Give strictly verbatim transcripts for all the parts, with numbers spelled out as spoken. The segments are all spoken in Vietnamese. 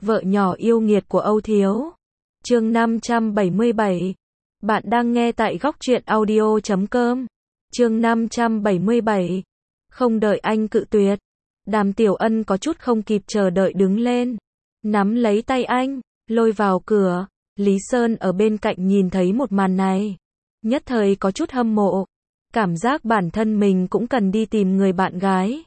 Vợ nhỏ yêu nghiệt của Âu Thiếu. Chương năm trăm bảy mươi bảy. Bạn đang nghe tại góc truyện audio chấm com. Chương năm trăm bảy mươi bảy. Không đợi anh cự tuyệt, Đàm Tiểu Ân có chút không kịp chờ đợi đứng lên, nắm lấy tay anh, lôi vào cửa. Lý Sơn ở bên cạnh nhìn thấy một màn này, nhất thời có chút hâm mộ, cảm giác bản thân mình cũng cần đi tìm người bạn gái.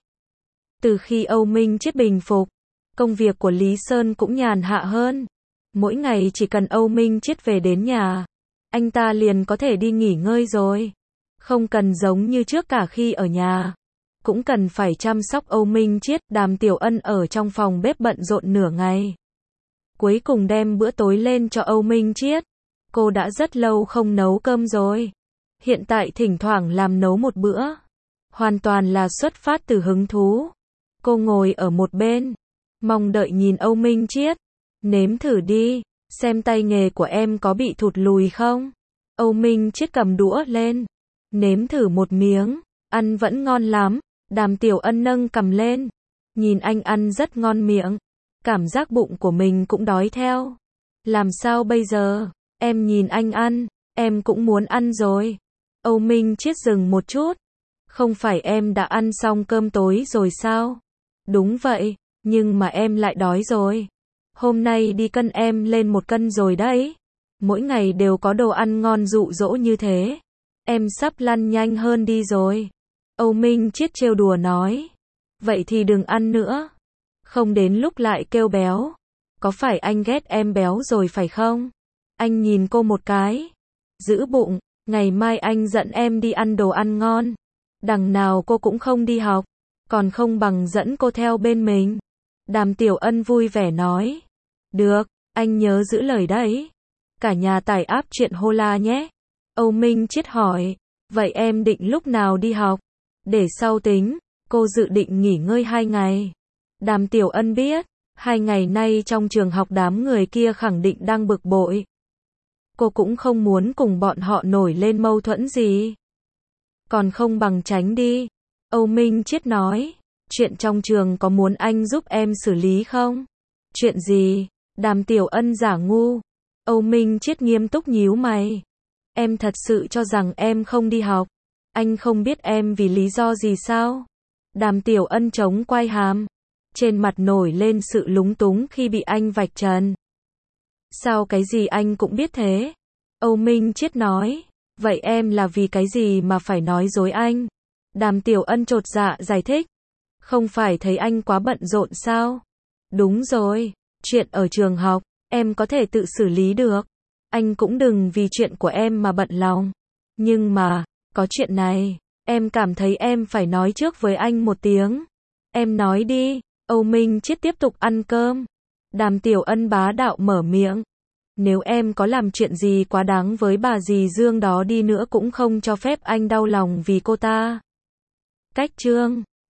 Từ khi Âu Minh Chiết bình phục, công việc của Lý Sơn cũng nhàn hạ hơn. Mỗi ngày chỉ cần Âu Minh Chiết về đến nhà, anh ta liền có thể đi nghỉ ngơi rồi. Không cần giống như trước cả khi ở nhà, cũng cần phải chăm sóc Âu Minh Chiết. Đàm Tiểu Ân ở trong phòng bếp bận rộn nửa ngày, cuối cùng đem bữa tối lên cho Âu Minh Chiết. Cô đã rất lâu không nấu cơm rồi, hiện tại thỉnh thoảng làm nấu một bữa, hoàn toàn là xuất phát từ hứng thú. Cô ngồi ở một bên, mong đợi nhìn Âu Minh Chiết. Nếm thử đi, xem tay nghề của em có bị thụt lùi không. Âu Minh Chiết cầm đũa lên, nếm thử một miếng, ăn vẫn ngon lắm. Đàm Tiểu Ân nâng cầm lên, nhìn anh ăn rất ngon miệng, cảm giác bụng của mình cũng đói theo. Làm sao bây giờ, em nhìn anh ăn, em cũng muốn ăn rồi. Âu Minh Chiết dừng một chút, không phải em đã ăn xong cơm tối rồi sao? Đúng vậy, nhưng mà em lại đói rồi. Hôm nay đi cân em lên một cân rồi đấy. Mỗi ngày đều có đồ ăn ngon dụ dỗ như thế, em sắp lăn nhanh hơn đi rồi. Âu Minh Chiết trêu đùa nói. Vậy thì đừng ăn nữa, không đến lúc lại kêu béo. Có phải anh ghét em béo rồi phải không? Anh nhìn cô một cái. Giữ bụng, ngày mai anh dẫn em đi ăn đồ ăn ngon. Đằng nào cô cũng không đi học, còn không bằng dẫn cô theo bên mình. Đàm Tiểu Ân vui vẻ nói. Được, anh nhớ giữ lời đấy. Cả nhà tải app truyện Hola nhé. Âu Minh Chiết hỏi. Vậy em định lúc nào đi học? Để sau tính, cô dự định nghỉ ngơi hai ngày. Đàm Tiểu Ân biết, hai ngày nay trong trường học đám người kia khẳng định đang bực bội. Cô cũng không muốn cùng bọn họ nổi lên mâu thuẫn gì. Còn không bằng tránh đi. Âu Minh Chiết nói. Chuyện trong trường có muốn anh giúp em xử lý không? Chuyện gì? Đàm Tiểu Ân giả ngu. Âu Minh Chiết nghiêm túc nhíu mày. Em thật sự cho rằng em không đi học? Anh không biết em vì lý do gì sao? Đàm Tiểu Ân chống quai hàm, trên mặt nổi lên sự lúng túng khi bị anh vạch trần. Sao cái gì anh cũng biết thế? Âu Minh Chiết nói. Vậy em là vì cái gì mà phải nói dối anh? Đàm Tiểu Ân chột dạ giải thích. Không phải thấy anh quá bận rộn sao? Đúng rồi, chuyện ở trường học, em có thể tự xử lý được. Anh cũng đừng vì chuyện của em mà bận lòng. Nhưng mà, có chuyện này, em cảm thấy em phải nói trước với anh một tiếng. Em nói đi. Âu Minh Chiết tiếp tục ăn cơm. Đàm Tiểu Ân bá đạo mở miệng. Nếu em có làm chuyện gì quá đáng với bà dì Dương đó đi nữa cũng không cho phép anh đau lòng vì cô ta. Cách chương